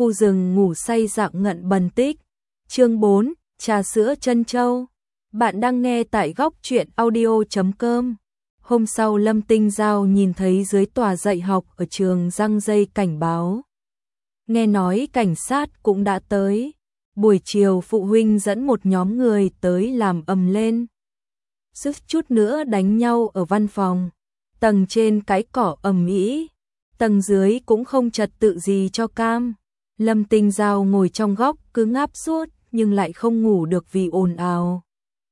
khu rừng ngủ say dạng ngận bần tích. Chương 4, trà sữa trân châu. Bạn đang nghe tại góc truyện audio.com. Hôm sau Lâm Tinh Giao nhìn thấy dưới tòa dạy học ở trường răng dây cảnh báo. Nghe nói cảnh sát cũng đã tới. Buổi chiều phụ huynh dẫn một nhóm người tới làm ầm lên. Suýt chút nữa đánh nhau ở văn phòng. Tầng trên cái cỏ ầm ĩ, tầng dưới cũng không trật tự gì cho cam. Lâm Tinh Giao ngồi trong góc cứ ngáp suốt nhưng lại không ngủ được vì ồn ào.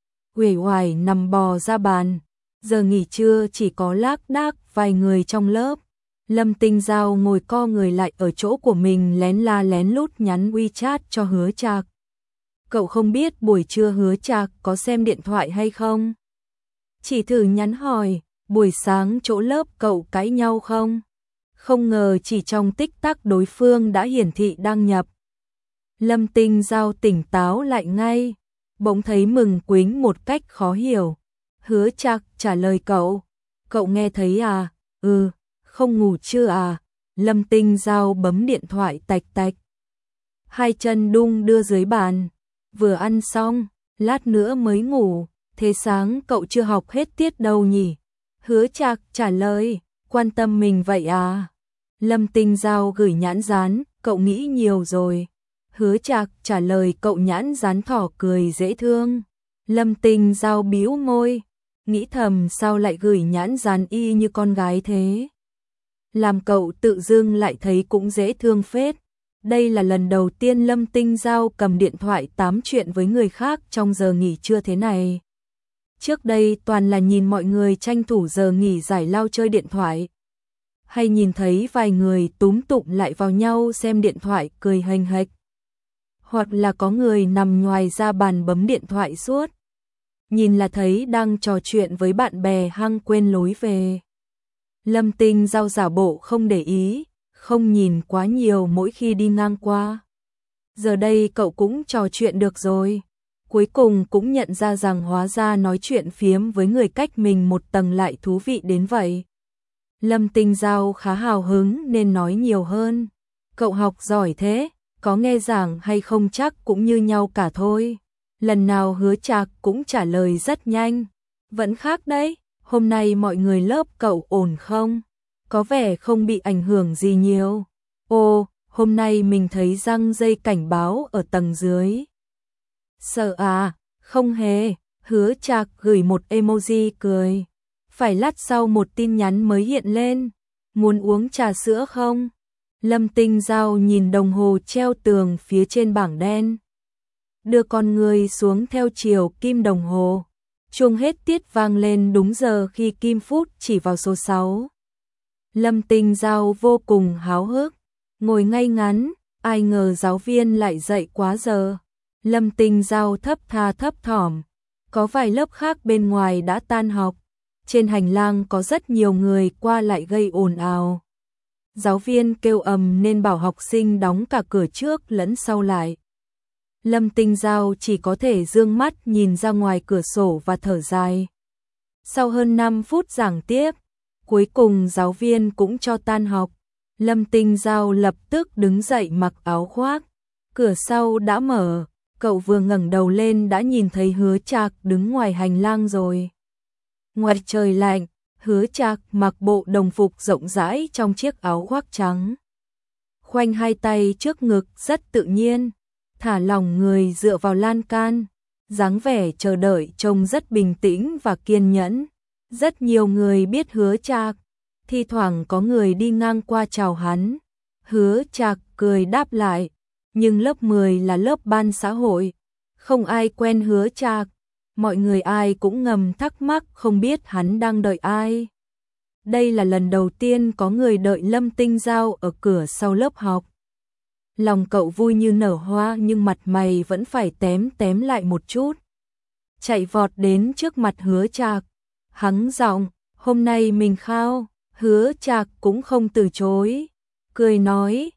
Uể oải nằm bò ra bàn. Giờ nghỉ trưa chỉ có lác đác vài người trong lớp. Lâm Tinh Giao ngồi co người lại ở chỗ của mình lén la lén lút nhắn WeChat cho Hứa Trạc. Cậu không biết buổi trưa Hứa Trạc có xem điện thoại hay không? Chỉ thử nhắn hỏi, buổi sáng chỗ lớp cậu cãi nhau không? Không ngờ chỉ trong tích tắc đối phương đã hiển thị đăng nhập. Lâm Tinh Giao tỉnh táo lại ngay, bỗng thấy mừng quính một cách khó hiểu. Hứa Trạc trả lời cậu nghe thấy à? Ừ, không ngủ chưa à? Lâm Tinh Giao bấm điện thoại tạch tạch. Hai chân đung đưa dưới bàn, vừa ăn xong, lát nữa mới ngủ, thế sáng cậu chưa học hết tiết đâu nhỉ? Hứa Trạc trả lời, quan tâm mình vậy à? Lâm Tinh Giao gửi nhãn dán, cậu nghĩ nhiều rồi. Hứa Trạc trả lời cậu nhãn dán thỏ cười dễ thương. Lâm Tinh Giao bĩu môi, nghĩ thầm sao lại gửi nhãn dán y như con gái thế. Làm cậu tự dưng lại thấy cũng dễ thương phết. Đây là lần đầu tiên Lâm Tinh Giao cầm điện thoại tám chuyện với người khác trong giờ nghỉ trưa thế này. Trước đây toàn là nhìn mọi người tranh thủ giờ nghỉ giải lao chơi điện thoại. Hay nhìn thấy vài người túm tụm lại vào nhau xem điện thoại cười hênh hếch. Hoặc là có người nằm nhoài ra bàn bấm điện thoại suốt. Nhìn là thấy đang trò chuyện với bạn bè hăng quên lối về. Lâm Tinh Giao giả bộ không để ý, không nhìn quá nhiều mỗi khi đi ngang qua. Giờ đây cậu cũng trò chuyện được rồi. Cuối cùng cũng nhận ra rằng hóa ra nói chuyện phiếm với người cách mình một tầng lại thú vị đến vậy. Lâm Tinh Giao khá hào hứng nên nói nhiều hơn. Cậu học giỏi thế, có nghe giảng hay không chắc cũng như nhau cả thôi. Lần nào Hứa Trạc cũng trả lời rất nhanh. Vẫn khác đấy, hôm nay mọi người lớp cậu ổn không? Có vẻ không bị ảnh hưởng gì nhiều. Ồ, hôm nay mình thấy răng dây cảnh báo ở tầng dưới. Sợ à? Không hề. Hứa Trạc gửi một emoji cười. Phải lát sau một tin nhắn mới hiện lên. Muốn uống trà sữa không? Lâm Tinh Giao nhìn đồng hồ treo tường phía trên bảng đen. Đưa con người xuống theo chiều kim đồng hồ. Chuông hết tiết vang lên đúng giờ khi kim phút chỉ vào số 6. Lâm Tinh Giao vô cùng háo hức, ngồi ngay ngắn, ai ngờ giáo viên lại dạy quá giờ. Lâm Tinh Giao thấp tha thấp thỏm, có vài lớp khác bên ngoài đã tan học. Trên hành lang có rất nhiều người qua lại gây ồn ào. Giáo viên kêu ầm nên bảo học sinh đóng cả cửa trước lẫn sau lại. Lâm Tinh Giao chỉ có thể dương mắt nhìn ra ngoài cửa sổ và thở dài. Sau hơn 5 phút giảng tiếp, cuối cùng giáo viên cũng cho tan học. Lâm Tinh Giao lập tức đứng dậy mặc áo khoác. Cửa sau đã mở, cậu vừa ngẩng đầu lên đã nhìn thấy Hứa Trạc đứng ngoài hành lang rồi. Ngoài trời lạnh, Hứa Trạc mặc bộ đồng phục rộng rãi trong chiếc áo khoác trắng. Khoanh hai tay trước ngực rất tự nhiên, thả lỏng người dựa vào lan can, dáng vẻ chờ đợi trông rất bình tĩnh và kiên nhẫn. Rất nhiều người biết Hứa Trạc, thi thoảng có người đi ngang qua chào hắn. Hứa Trạc cười đáp lại, nhưng lớp 10 là lớp ban xã hội, không ai quen Hứa Trạc. Mọi người ai cũng ngầm thắc mắc không biết hắn đang đợi ai. Đây là lần đầu tiên có người đợi Lâm Tinh Giao ở cửa sau lớp học. Lòng cậu vui như nở hoa nhưng mặt mày vẫn phải tém tém lại một chút. Chạy vọt đến trước mặt Hứa Trạc, hắng giọng, hôm nay mình khao. Hứa Trạc cũng không từ chối, cười nói,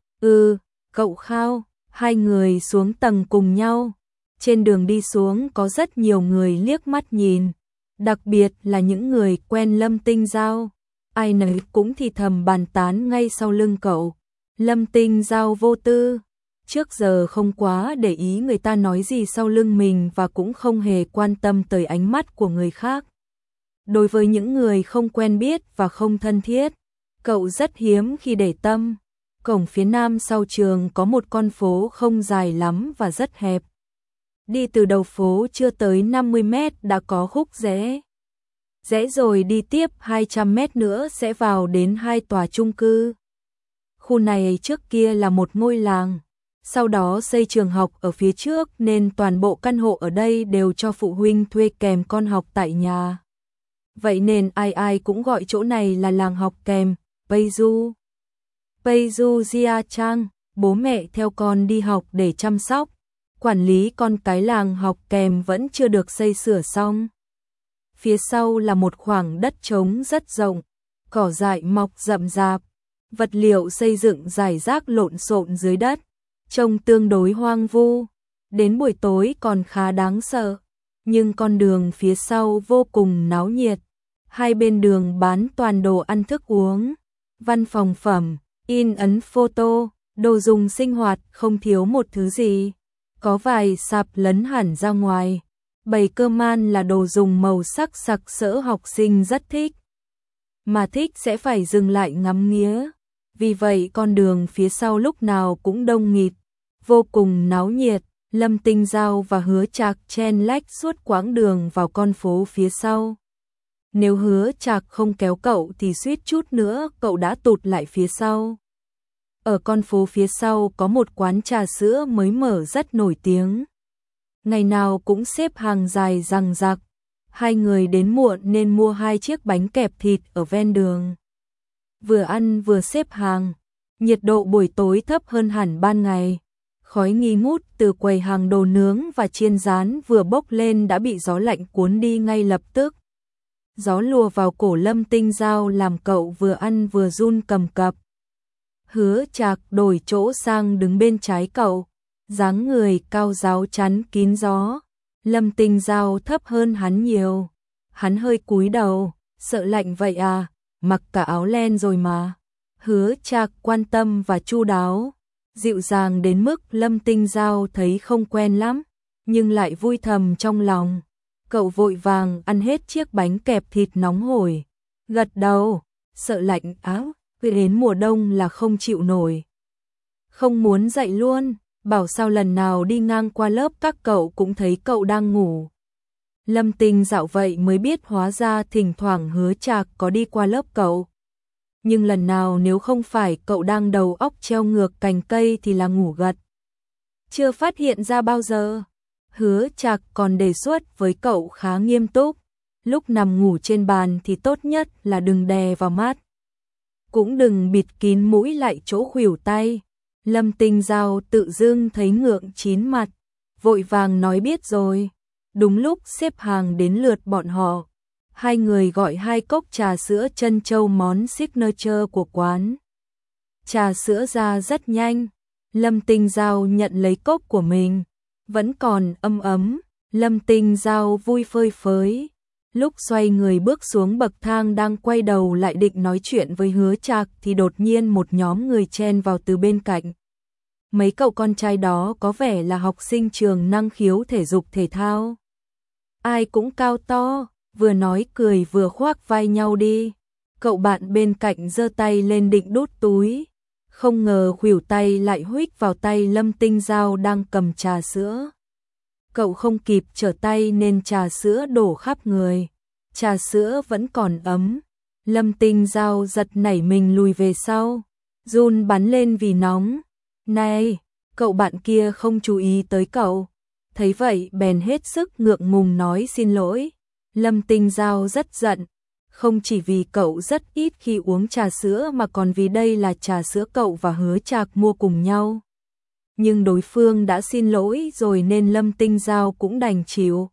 cậu khao. Hai người xuống tầng cùng nhau. Trên đường đi xuống có rất nhiều người liếc mắt nhìn, đặc biệt là những người quen Lâm Tinh Giao. Ai nấy cũng thì thầm bàn tán ngay sau lưng cậu. Lâm Tinh Giao vô tư, trước giờ không quá để ý người ta nói gì sau lưng mình và cũng không hề quan tâm tới ánh mắt của người khác. Đối với những người không quen biết và không thân thiết, cậu rất hiếm khi để tâm. Cổng phía nam sau trường có một con phố không dài lắm và rất hẹp. Đi từ đầu phố chưa tới 50 mét đã có khúc rẽ. Rẽ rồi đi tiếp 200 mét nữa sẽ vào đến 2 tòa chung cư. Khu này trước kia là một ngôi làng, sau đó xây trường học ở phía trước nên toàn bộ căn hộ ở đây đều cho phụ huynh thuê kèm con học tại nhà. Vậy nên ai ai cũng gọi chỗ này là làng học kèm, Peizu. Peizu Gia Trang, bố mẹ theo con đi học để chăm sóc, quản lý con cái. Làng học kèm vẫn chưa được xây sửa xong. Phía sau là một khoảng đất trống rất rộng, cỏ dại mọc rậm rạp, vật liệu xây dựng rải rác lộn xộn dưới đất, trông tương đối hoang vu. Đến buổi tối còn khá đáng sợ, nhưng con đường phía sau vô cùng náo nhiệt. Hai bên đường bán toàn đồ ăn thức uống, văn phòng phẩm, in ấn photo, đồ dùng sinh hoạt, không thiếu một thứ gì. Có vài sạp lấn hẳn ra ngoài, bày cơm ăn là đồ dùng màu sắc sặc sỡ, học sinh rất thích. Mà thích sẽ phải dừng lại ngắm nghía. Vì vậy con đường phía sau lúc nào cũng đông nghịt, vô cùng náo nhiệt. Lâm Tinh Giao và Hứa Trạc chen lách suốt quãng đường vào con phố phía sau. Nếu Hứa Trạc không kéo cậu thì suýt chút nữa cậu đã tụt lại phía sau. Ở con phố phía sau có một quán trà sữa mới mở rất nổi tiếng. Ngày nào cũng xếp hàng dài dằng dặc. Hai người đến muộn nên mua 2 chiếc bánh kẹp thịt ở ven đường. Vừa ăn vừa xếp hàng. Nhiệt độ buổi tối thấp hơn hẳn ban ngày. Khói nghi ngút từ quầy hàng đồ nướng và chiên rán vừa bốc lên đã bị gió lạnh cuốn đi ngay lập tức. Gió lùa vào cổ Lâm Tinh Giao làm cậu vừa ăn vừa run cầm cập. Hứa Trạc đổi chỗ sang đứng bên trái cậu, dáng người cao ráo chắn kín gió. Lâm Tinh Giao thấp hơn hắn nhiều. Hắn hơi cúi đầu, sợ lạnh vậy à, mặc cả áo len rồi mà. Hứa Trạc quan tâm và chu đáo, dịu dàng đến mức Lâm Tinh Giao thấy không quen lắm, nhưng lại vui thầm trong lòng. Cậu vội vàng ăn hết chiếc bánh kẹp thịt nóng hổi, gật đầu, sợ lạnh áo, đến mùa đông là không chịu nổi. Không muốn dậy luôn, bảo sao lần nào đi ngang qua lớp các cậu cũng thấy cậu đang ngủ. Lâm Tinh dạo vậy mới biết hóa ra thỉnh thoảng Hứa Trạc có đi qua lớp cậu. Nhưng lần nào nếu không phải cậu đang đầu óc treo ngược cành cây thì là ngủ gật. Chưa phát hiện ra bao giờ. Hứa Trạc còn đề xuất với cậu khá nghiêm túc. Lúc nằm ngủ trên bàn thì tốt nhất là đừng đè vào mắt. Cũng đừng bịt kín mũi lại chỗ khuỷu tay. Lâm Tinh Giao tự dưng thấy ngượng chín mặt, vội vàng nói biết rồi. Đúng lúc xếp hàng đến lượt bọn họ, hai người gọi 2 cốc trà sữa trân châu, món signature của quán. Trà sữa ra rất nhanh, Lâm Tinh Giao nhận lấy cốc của mình, vẫn còn ấm ấm. Lâm Tinh Giao vui phơi phới. Lúc xoay người bước xuống bậc thang đang quay đầu lại định nói chuyện với Hứa Trạc thì đột nhiên một nhóm người chen vào từ bên cạnh. Mấy cậu con trai đó có vẻ là học sinh trường năng khiếu thể dục thể thao. Ai cũng cao to, vừa nói cười vừa khoác vai nhau đi. Cậu bạn bên cạnh giơ tay lên định đút túi, không ngờ khuỷu tay lại huých vào tay Lâm Tinh Giao đang cầm trà sữa. Cậu không kịp trở tay nên trà sữa đổ khắp người. Trà sữa vẫn còn ấm. Lâm Tinh Giao giật nảy mình lùi về sau, run bắn lên vì nóng. Này, cậu bạn kia không chú ý tới cậu. Thấy vậy bèn hết sức ngượng ngùng nói xin lỗi. Lâm Tinh Giao rất giận, không chỉ vì cậu rất ít khi uống trà sữa mà còn vì đây là trà sữa cậu và Hứa Trạc mua cùng nhau. Nhưng đối phương đã xin lỗi rồi nên Lâm Tinh Giao cũng đành chịu.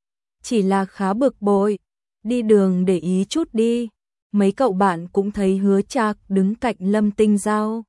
Chỉ là khá bực bội, đi đường để ý chút đi. Mấy cậu bạn cũng thấy Hứa Trạc đứng cạnh Lâm Tinh Giao.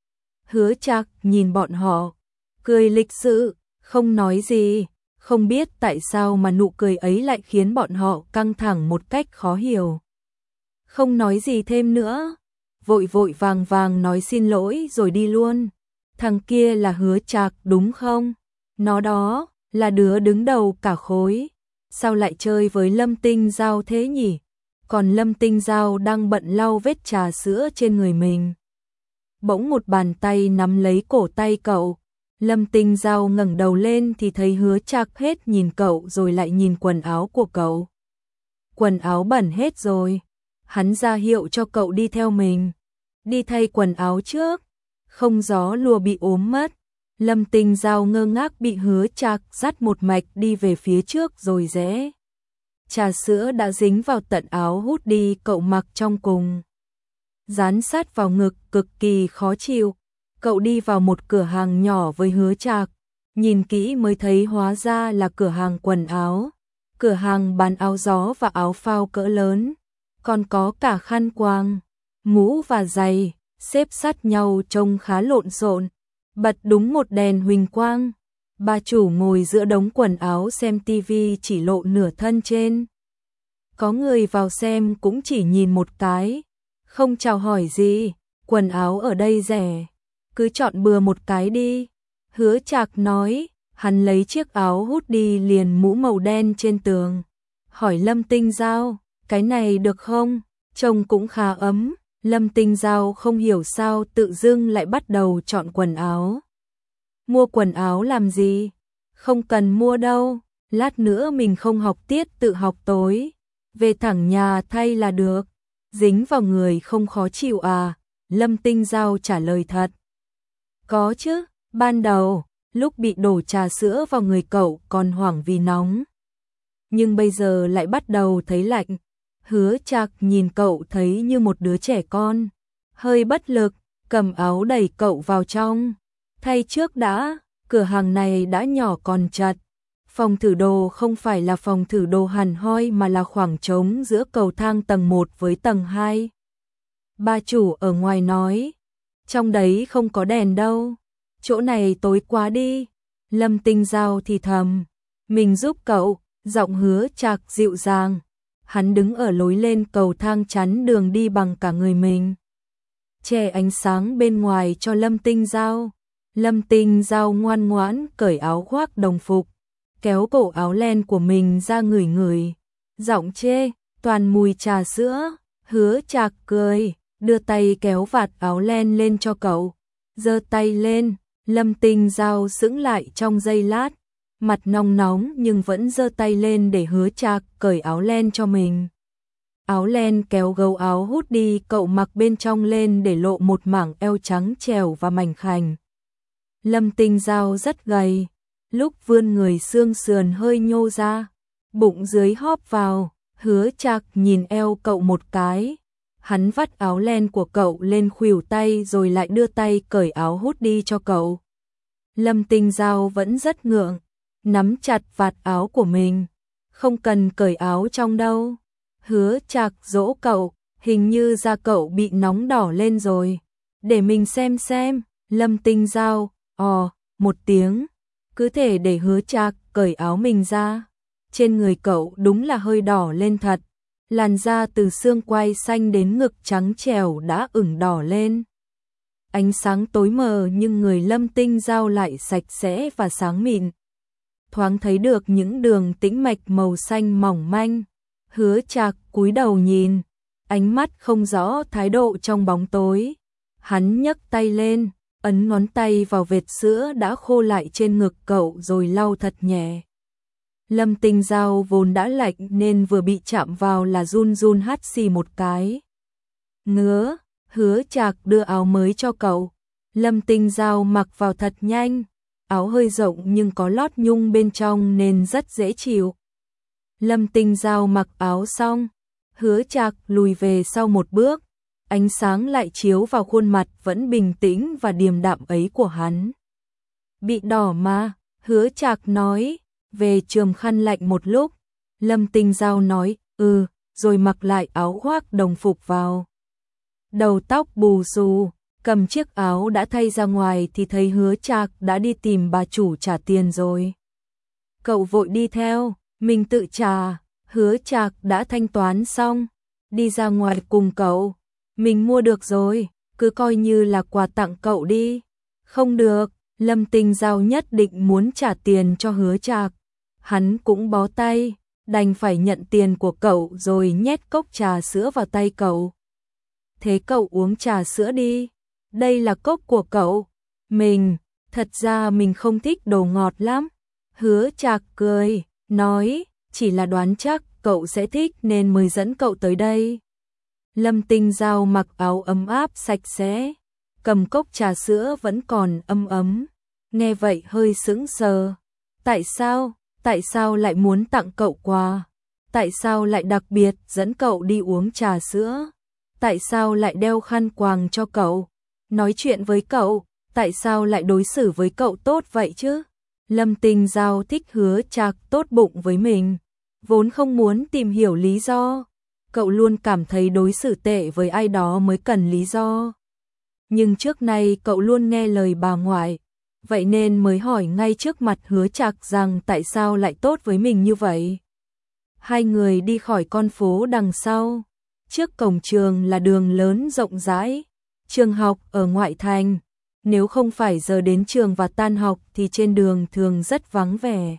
Hứa Trạc nhìn bọn họ, cười lịch sự, không nói gì. Không biết tại sao mà nụ cười ấy lại khiến bọn họ căng thẳng một cách khó hiểu. Không nói gì thêm nữa, vội vội vàng vàng nói xin lỗi rồi đi luôn. thằng kia là Hứa Trạc đúng không? Nó đó, là đứa đứng đầu cả khối. Sao lại chơi với Lâm Tinh Giao thế nhỉ? Còn Lâm Tinh Giao đang bận lau vết trà sữa trên người mình. Bỗng một bàn tay nắm lấy cổ tay cậu. Lâm Tinh Giao ngẩng đầu lên thì thấy Hứa Trạc hết nhìn cậu rồi lại nhìn quần áo của cậu. Quần áo bẩn hết rồi. Hắn ra hiệu cho cậu đi theo mình. Đi thay quần áo trước. Không gió lùa bị ốm mất. Lâm Tinh Giao ngơ ngác bị Hứa Trạc dắt một mạch đi về phía trước rồi rẽ. Trà sữa đã dính vào tận áo hút đi cậu mặc trong cùng. Dán sát vào ngực cực kỳ khó chịu. Cậu đi vào một cửa hàng nhỏ với Hứa Trạc. Nhìn kỹ mới thấy hóa ra là cửa hàng quần áo. Cửa hàng bán áo gió và áo phao cỡ lớn. Còn có cả khăn quàng, mũ và giày, xếp sát nhau trông khá lộn xộn. Bật đúng một đèn huỳnh quang. Bà chủ ngồi giữa đống quần áo xem tivi chỉ lộ nửa thân trên. Có người vào xem cũng chỉ nhìn một cái, không chào hỏi gì. Quần áo ở đây rẻ, cứ chọn bừa một cái đi. Hứa Trạc nói, hắn lấy chiếc áo hút đi liền mũ màu đen trên tường. Hỏi Lâm Tinh Giao, cái này được không? Trông cũng khá ấm. Lâm Tinh Giao không hiểu sao tự dưng lại bắt đầu chọn quần áo. Mua quần áo làm gì? Không cần mua đâu, lát nữa mình không học tiết tự học tối. Về thẳng nhà thay là được. Dính vào người không khó chịu à? Lâm Tinh Giao trả lời thật. Có chứ, ban đầu, lúc bị đổ trà sữa vào người cậu còn hoảng vì nóng. Nhưng bây giờ lại bắt đầu thấy lạnh. Hứa Trạc nhìn cậu thấy như một đứa trẻ con. Hơi bất lực, cầm áo đẩy cậu vào trong. Thay trước đã, cửa hàng này đã nhỏ còn chật. Phòng thử đồ không phải là phòng thử đồ hẳn hoi mà là khoảng trống giữa cầu thang tầng 1 với tầng 2. Bà chủ ở ngoài nói, trong đấy không có đèn đâu, chỗ này tối quá đi. Lâm Tinh Giao thì thầm, mình giúp cậu. Giọng Hứa Trạc dịu dàng. Hắn đứng ở lối lên cầu thang chắn đường đi bằng cả người mình. Che ánh sáng bên ngoài cho Lâm Tinh Giao. Lâm Tinh Giao ngoan ngoãn cởi áo khoác đồng phục, kéo cổ áo len của mình ra ngửi ngửi. Giọng chê, toàn mùi trà sữa. Hứa Trạc cười, đưa tay kéo vạt áo len lên cho cậu. Giơ tay lên, Lâm Tinh Giao sững lại trong giây lát. Mặt nóng nóng nhưng vẫn giơ tay lên để Hứa Trạc cởi áo len cho mình. Áo len kéo gấu áo hút đi cậu mặc bên trong lên để lộ một mảng eo trắng trẻo và mảnh khảnh. Lâm Tinh Giao rất gầy, lúc vươn người xương sườn hơi nhô ra, bụng dưới hóp vào. Hứa Trạc nhìn eo cậu một cái. Hắn vắt áo len của cậu lên khuỷu tay rồi lại đưa tay cởi áo hút đi cho cậu. Lâm Tinh Giao vẫn rất ngượng, nắm chặt vạt áo của mình. Không cần cởi áo trong đâu. Hứa Trạc dỗ cậu, hình như da cậu bị nóng đỏ lên rồi. Để mình xem. Lâm Tinh Giao, một tiếng. Cứ thể để Hứa Trạc cởi áo mình ra. Trên người cậu đúng là hơi đỏ lên thật. Làn da từ xương quai xanh đến ngực trắng trẻo đã ửng đỏ lên. Ánh sáng tối mờ nhưng người Lâm Tinh Giao lại sạch sẽ và sáng mịn. Thoáng thấy được những đường tĩnh mạch màu xanh mỏng manh. Hứa Trạc cúi đầu nhìn, ánh mắt không rõ thái độ trong bóng tối. Hắn nhấc tay lên, ấn ngón tay vào vệt sữa đã khô lại trên ngực cậu rồi lau thật nhẹ. Lâm Tinh Giao vốn đã lạnh nên vừa bị chạm vào là run run hắt xì một cái. Ngứa, Hứa Trạc đưa áo mới cho cậu. Lâm Tinh Giao mặc vào thật nhanh. Áo hơi rộng nhưng có lót nhung bên trong nên rất dễ chịu. Lâm Tinh Giao mặc áo xong, Hứa Trạc lùi về sau một bước. Ánh sáng lại chiếu vào khuôn mặt vẫn bình tĩnh và điềm đạm ấy của hắn. Bị đỏ mà, Hứa Trạc nói, về chườm khăn lạnh một lúc. Lâm Tinh Giao nói, rồi mặc lại áo khoác đồng phục vào. Đầu tóc bù xù, cầm chiếc áo đã thay ra ngoài thì thấy Hứa Trạc đã đi tìm bà chủ trả tiền rồi. Cậu vội đi theo, mình tự trả. Hứa Trạc đã thanh toán xong, đi ra ngoài cùng cậu. Mình mua được rồi, cứ coi như là quà tặng cậu đi. Không được, Lâm Tinh Giao nhất định muốn trả tiền cho Hứa Trạc. Hắn cũng bó tay, đành phải nhận tiền của cậu rồi nhét cốc trà sữa vào tay cậu. Thế cậu uống trà sữa đi, đây là cốc của cậu. Thật ra mình không thích đồ ngọt lắm. Hứa Trạc cười, nói, chỉ là đoán chắc cậu sẽ thích nên mới dẫn cậu tới đây. Lâm Tinh Giao mặc áo ấm áp sạch sẽ, cầm cốc trà sữa vẫn còn ấm ấm. Nghe vậy hơi sững sờ. Tại sao lại muốn tặng cậu quà? Tại sao lại đặc biệt dẫn cậu đi uống trà sữa? Tại sao lại đeo khăn quàng cho cậu? Nói chuyện với cậu, tại sao lại đối xử với cậu tốt vậy chứ? Lâm Tinh Giao thích Hứa Trạc tốt bụng với mình, vốn không muốn tìm hiểu lý do. Cậu luôn cảm thấy đối xử tệ với ai đó mới cần lý do. Nhưng trước nay cậu luôn nghe lời bà ngoại, vậy nên mới hỏi ngay trước mặt Hứa Trạc rằng tại sao lại tốt với mình như vậy. Hai người đi khỏi con phố đằng sau. Trước cổng trường là đường lớn rộng rãi, trường học ở ngoại thành. Nếu không phải giờ đến trường và tan học thì trên đường thường rất vắng vẻ.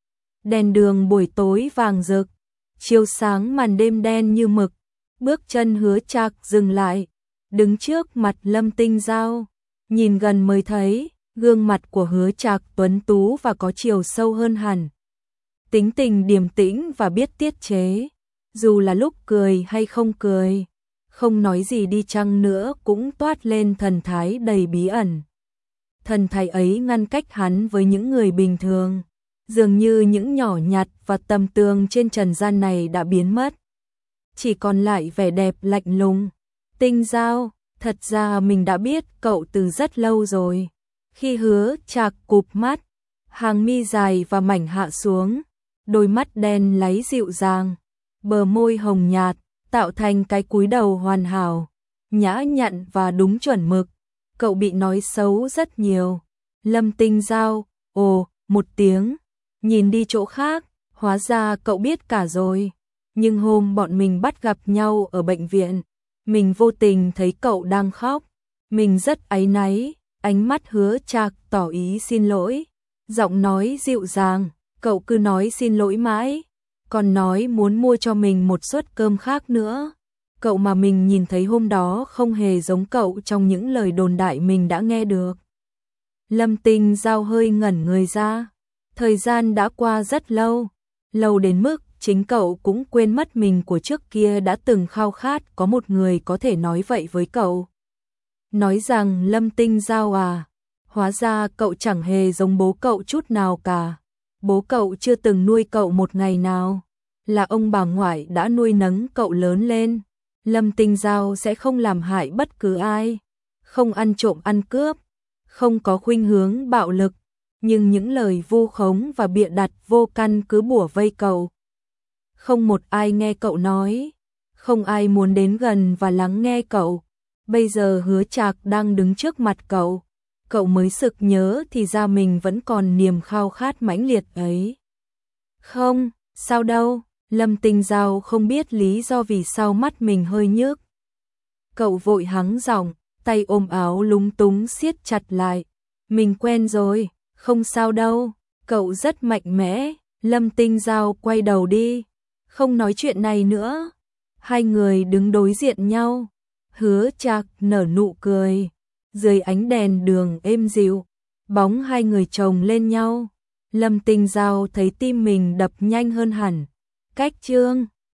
Đèn đường buổi tối vàng rực, chiếu sáng màn đêm đen như mực. Bước chân Hứa Trạc dừng lại, đứng trước mặt Lâm Tinh Giao. Nhìn gần mới thấy, gương mặt của Hứa Trạc tuấn tú và có chiều sâu hơn hẳn. Tính tình điềm tĩnh và biết tiết chế, dù là lúc cười hay không cười, không nói gì đi chăng nữa cũng toát lên thần thái đầy bí ẩn. Thần thái ấy ngăn cách hắn với những người bình thường, dường như những nhỏ nhặt và tầm thường trên trần gian này đã biến mất. Chỉ còn lại vẻ đẹp lạnh lùng. Tinh Giao, thật ra mình đã biết cậu từ rất lâu rồi. Khi Hứa Trạc cụp mắt, hàng mi dài và mảnh hạ xuống, đôi mắt đen láy dịu dàng, bờ môi hồng nhạt, tạo thành cái cúi đầu hoàn hảo, nhã nhặn và đúng chuẩn mực. Cậu bị nói xấu rất nhiều. Lâm Tinh Giao, ồ, một tiếng, nhìn đi chỗ khác, hóa ra cậu biết cả rồi. Nhưng hôm bọn mình bắt gặp nhau ở bệnh viện, mình vô tình thấy cậu đang khóc. Mình rất áy náy, ánh mắt Hứa Trạc tỏ ý xin lỗi. Giọng nói dịu dàng, cậu cứ nói xin lỗi mãi, còn nói muốn mua cho mình một suất cơm khác nữa. Cậu mà mình nhìn thấy hôm đó không hề giống cậu trong những lời đồn đại mình đã nghe được. Lâm Tinh Giao hơi ngẩn người ra. Thời gian đã qua rất lâu, lâu đến mức chính cậu cũng quên mất mình của trước kia đã từng khao khát có một người có thể nói vậy với cậu. Nói rằng Lâm Tinh Giao à, hóa ra cậu chẳng hề giống bố cậu chút nào cả. Bố cậu chưa từng nuôi cậu một ngày nào, là ông bà ngoại đã nuôi nấng cậu lớn lên. Lâm Tinh Giao sẽ không làm hại bất cứ ai, không ăn trộm ăn cướp, không có khuynh hướng bạo lực, nhưng những lời vu khống và bịa đặt vô căn cứ bủa vây cậu. Không một ai nghe cậu nói, không ai muốn đến gần và lắng nghe cậu. Bây giờ Hứa Trạc đang đứng trước mặt cậu, cậu mới sực nhớ thì ra mình vẫn còn niềm khao khát mãnh liệt ấy. Không, sao đâu, Lâm Tinh Giao không biết lý do vì sao mắt mình hơi nhức. Cậu vội hắng giọng, tay ôm áo lúng túng siết chặt lại. Mình quen rồi, không sao đâu, cậu rất mạnh mẽ. Lâm Tinh Giao quay đầu đi, không nói chuyện này nữa. Hai người đứng đối diện nhau. Hứa Trạc nở nụ cười, dưới ánh đèn đường êm dịu, bóng hai người chồng lên nhau. Lâm Tinh Giao thấy tim mình đập nhanh hơn hẳn. Cách chương